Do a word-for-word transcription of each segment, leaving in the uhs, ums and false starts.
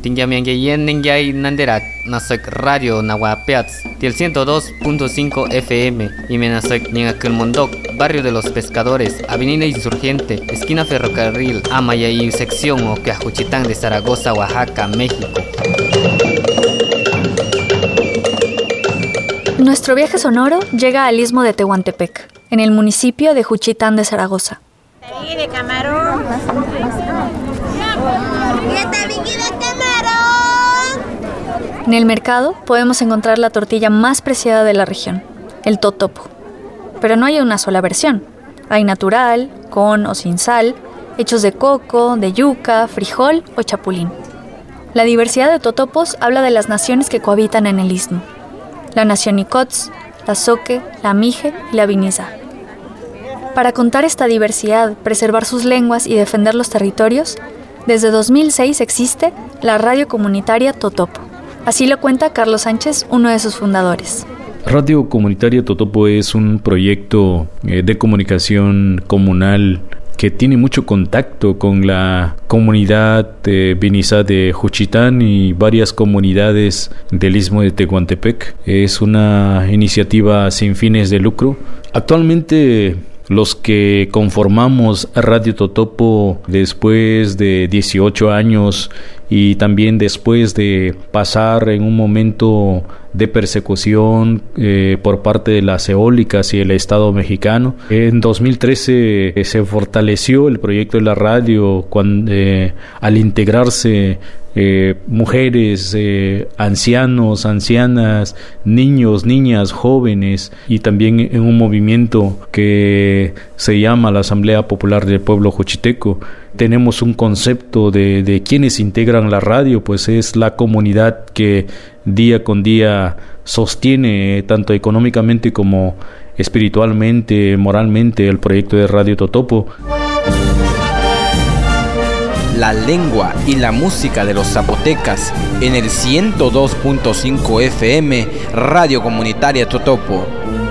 Tingyamyangeyen Ningyay Nandera Nasok Radio Nahuapeats del ciento dos punto cinco F M y Menasok Ñaculmondok, Barrio de los Pescadores, Avenida Insurgente, esquina Ferrocarril, Amayay, sección Oquajuchitán de Zaragoza, Oaxaca, México. Nuestro viaje sonoro llega al istmo de Tehuantepec, en el municipio de Juchitán de Zaragoza. de camarón. En el mercado podemos encontrar la tortilla más preciada de la región, el totopo. Pero no hay una sola versión. Hay natural, con o sin sal, hechos de coco, de yuca, frijol o chapulín. La diversidad de totopos habla de las naciones que cohabitan en el istmo. La nación Icots, la Zoque, la Mije y la Viniza. Para contar esta diversidad, preservar sus lenguas y defender los territorios, desde dos mil seis existe la radio comunitaria Totopo. Así lo cuenta Carlos Sánchez, uno de sus fundadores. Radio Comunitaria Totopo es un proyecto eh, de comunicación comunal que tiene mucho contacto con la comunidad eh, Viniza de Juchitán y varias comunidades del istmo de Tehuantepec. Es una iniciativa sin fines de lucro. Actualmente los que conformamos Radio Totopo después de dieciocho años y también después de pasar en un momento de persecución eh, por parte de las eólicas y el Estado mexicano. En dos mil trece eh, se fortaleció el proyecto de la radio cuando, eh, al integrarse eh, mujeres, eh, ancianos, ancianas, niños, niñas, jóvenes y también en un movimiento que se llama la Asamblea Popular del Pueblo Juchiteco. Tenemos un concepto de, de quienes integran la radio, pues es la comunidad que día con día sostiene tanto económicamente como espiritualmente, moralmente el proyecto de Radio Totopo. La lengua y la música de los zapotecas en el ciento dos punto cinco F M, Radio Comunitaria Totopo.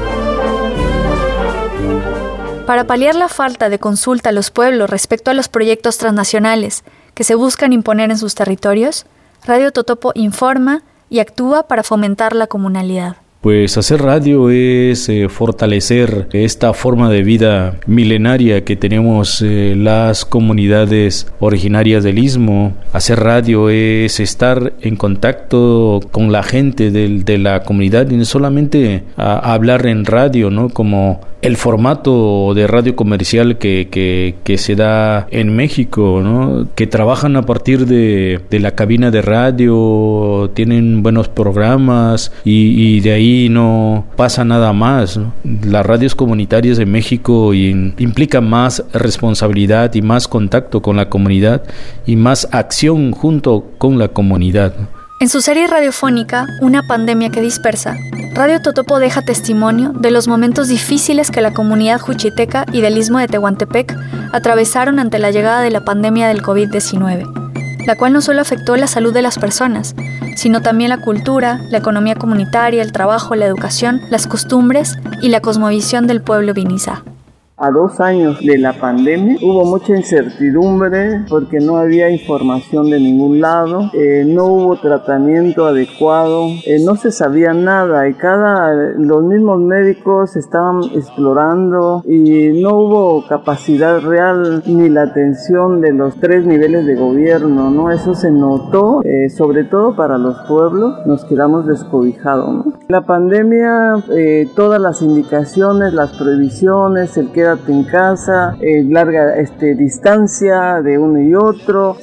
Para paliar la falta de consulta a los pueblos respecto a los proyectos transnacionales que se buscan imponer en sus territorios, Radio Totopo informa y actúa para fomentar la comunalidad. Pues hacer radio es eh, fortalecer esta forma de vida milenaria que tenemos eh, las comunidades originarias del istmo. Hacer radio es estar en contacto con la gente del, de la comunidad y no solamente a, a hablar en radio, ¿no? Como el formato de radio comercial que, que, que se da en México, ¿no? Que trabajan a partir de, de la cabina de radio, tienen buenos programas y, y de ahí no pasa nada más, ¿no? Las radios comunitarias de México in, implican más responsabilidad y más contacto con la comunidad y más acción junto con la comunidad, ¿no? En su serie radiofónica, Una pandemia que dispersa, Radio Totopo deja testimonio de los momentos difíciles que la comunidad juchiteca y del istmo de Tehuantepec atravesaron ante la llegada de la pandemia del covid diecinueve, la cual no solo afectó la salud de las personas, sino también la cultura, la economía comunitaria, el trabajo, la educación, las costumbres y la cosmovisión del pueblo Viniza. A dos años de la pandemia hubo mucha incertidumbre porque no había información de ningún lado, eh, no hubo tratamiento adecuado, eh, no se sabía nada y cada los mismos médicos estaban explorando y no hubo capacidad real ni la atención de los tres niveles de gobierno, ¿no? Eso se notó, eh, sobre todo para los pueblos, nos quedamos descobijados, ¿no? La pandemia, eh, todas las indicaciones, las prohibiciones, el quédate en casa, eh, larga este, distancia de uno y otro,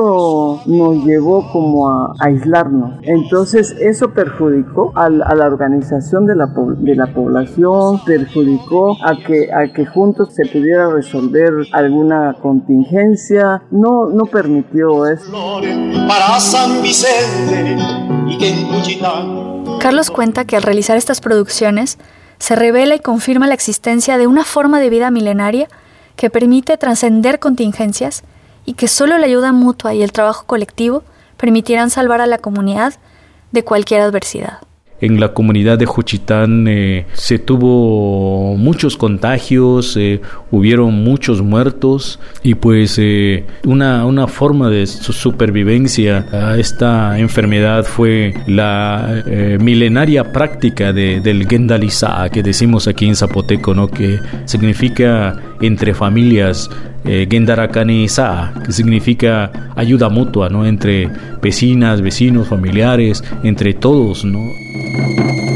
eso nos llevó como a, a aislarnos. Entonces eso perjudicó a, a la organización de la, de la población, perjudicó a que, a que juntos se pudiera resolver alguna contingencia, no, no permitió eso. Para San Vicente y que en Juchitán. Carlos cuenta que al realizar estas producciones se revela y confirma la existencia de una forma de vida milenaria que permite trascender contingencias y que solo la ayuda mutua y el trabajo colectivo permitirán salvar a la comunidad de cualquier adversidad. en la comunidad de Juchitán eh, se tuvo muchos contagios, eh, hubieron muchos muertos y pues eh, una, una forma de su supervivencia a esta enfermedad fue la eh, milenaria práctica de, del Gendalizá, que decimos aquí en zapoteco, ¿no? Que significa entre familias, eh, Gendarakaniza, que significa ayuda mutua, ¿no? Entre vecinas, vecinos, familiares, entre todos, ¿no?